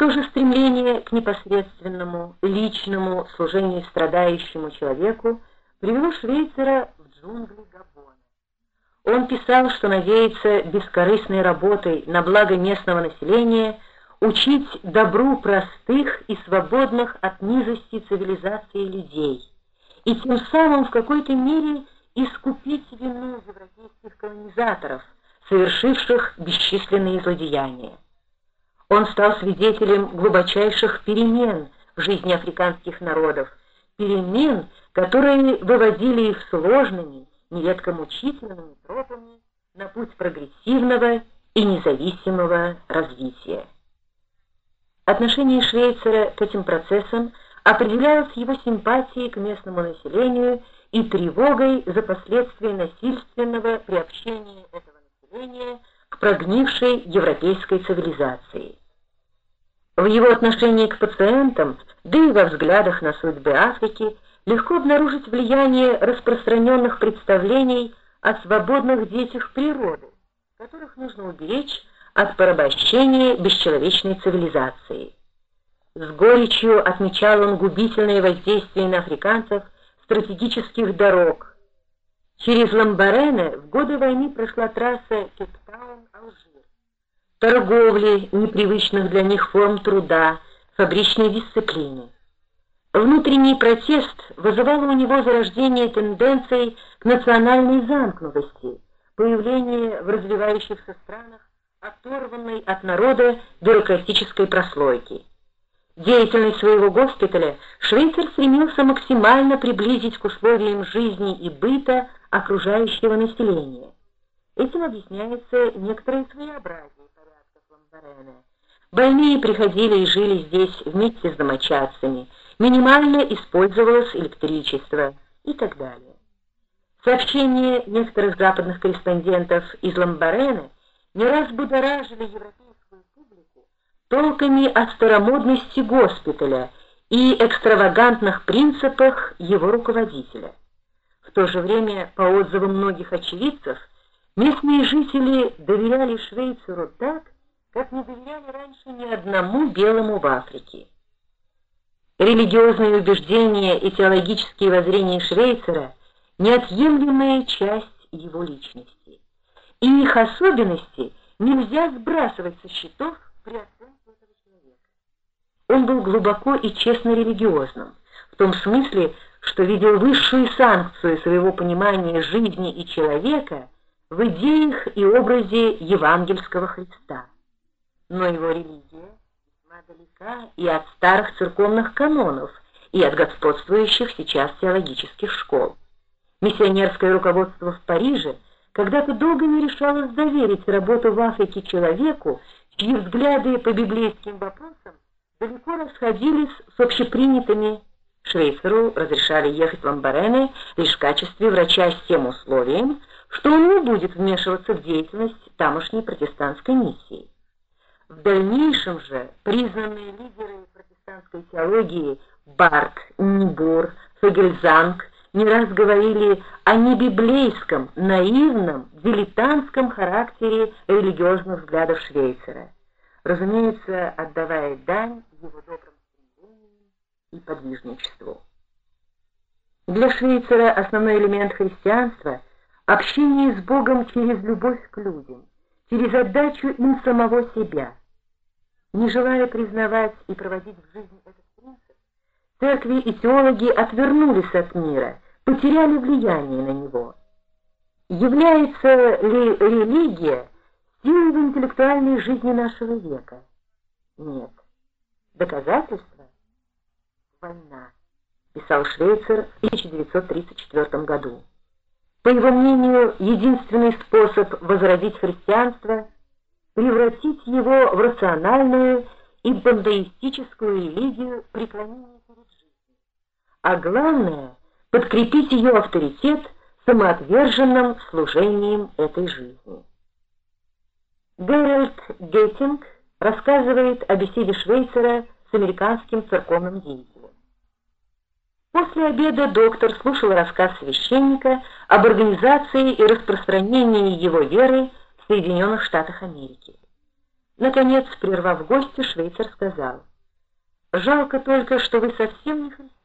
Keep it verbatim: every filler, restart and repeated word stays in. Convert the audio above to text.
То же стремление к непосредственному, личному служению страдающему человеку привело Швейцера в джунгли Габона. Он писал, что надеется бескорыстной работой на благо местного населения учить добру простых и свободных от низости цивилизации людей, и тем самым в какой-то мере искупить вину европейских колонизаторов, совершивших бесчисленные злодеяния. Он стал свидетелем глубочайших перемен в жизни африканских народов, перемен, которые выводили их сложными, нередко мучительными тропами на путь прогрессивного и независимого развития. Отношение Швейцера к этим процессам определялось его симпатией к местному населению и тревогой за последствия насильственного приобщения этого населения к прогнившей европейской цивилизации. В его отношении к пациентам, да и во взглядах на судьбы Африки, легко обнаружить влияние распространенных представлений о свободных детях природы, которых нужно уберечь от порабощения бесчеловечной цивилизации. С горечью отмечал он губительное воздействие на африканцев стратегических дорог. Через Ламбарене в годы войны прошла трасса Кейптаун-Алжир. Торговли, непривычных для них форм труда, фабричной дисциплины. Внутренний протест вызывал у него зарождение тенденций к национальной замкнутости, появление в развивающихся странах оторванной от народа бюрократической прослойки. Деятельность своего госпиталя Швейцер стремился максимально приблизить к условиям жизни и быта окружающего населения. Этим объясняется некоторое своеобразие порядков Ламбарене. Больные приходили и жили здесь вместе с домочадцами, минимально использовалось электричество и так далее. Сообщения некоторых западных корреспондентов из Ламбарене не раз будоражили европейскую публику толками о старомодности госпиталя и экстравагантных принципах его руководителя. В то же время, по отзывам многих очевидцев, местные жители доверяли Швейцеру так, как не доверяли раньше ни одному белому в Африке. Религиозные убеждения и теологические воззрения Швейцера – неотъемлемая часть его личности. И их особенности нельзя сбрасывать со счетов при оценке этого человека. Он был глубоко и честно религиозным, в том смысле, что видел высшую санкцию своего понимания жизни и человека в идеях и образе евангельского Христа. Но его религия весьма далека и от старых церковных канонов, и от господствующих сейчас теологических школ. Миссионерское руководство в Париже когда-то долго не решалось доверить работу в Африке человеку, чьи взгляды по библейским вопросам далеко расходились с общепринятыми. Швейцеру разрешали ехать в Ламбарене лишь в качестве врача с тем условием, что он не будет вмешиваться в деятельность тамошней протестантской миссии. В дальнейшем же признанные лидеры протестантской теологии Барт, Нибур, Фогельзанг не раз говорили о небиблейском, наивном, дилетантском характере религиозных взглядов Швейцера, разумеется, отдавая дань его добрым стремлениям и подвижничеству. Для Швейцера основной элемент христианства – общение с Богом через любовь к людям, через отдачу им самого себя. Не желая признавать и проводить в жизнь этот принцип, церкви и теологи отвернулись от мира, потеряли влияние на него. Является ли религия силой в интеллектуальной жизни нашего века? Нет. Доказательство? Война, писал Швейцер в тысяча девятьсот тридцать четвёртом году. По его мнению, единственный способ возродить христианство – превратить его в рациональную и бандеистическую религию преклонения перед жизнью, а главное – подкрепить ее авторитет самоотверженным служением этой жизни. Геральт Геттинг рассказывает о беседе Швейцера с американским церковным деятелем. После обеда доктор слушал рассказ священника об организации и распространении его веры в Соединенных Штатах Америки. Наконец, прервав гостя, швейцар сказал: «Жалко только, что вы совсем не христианин.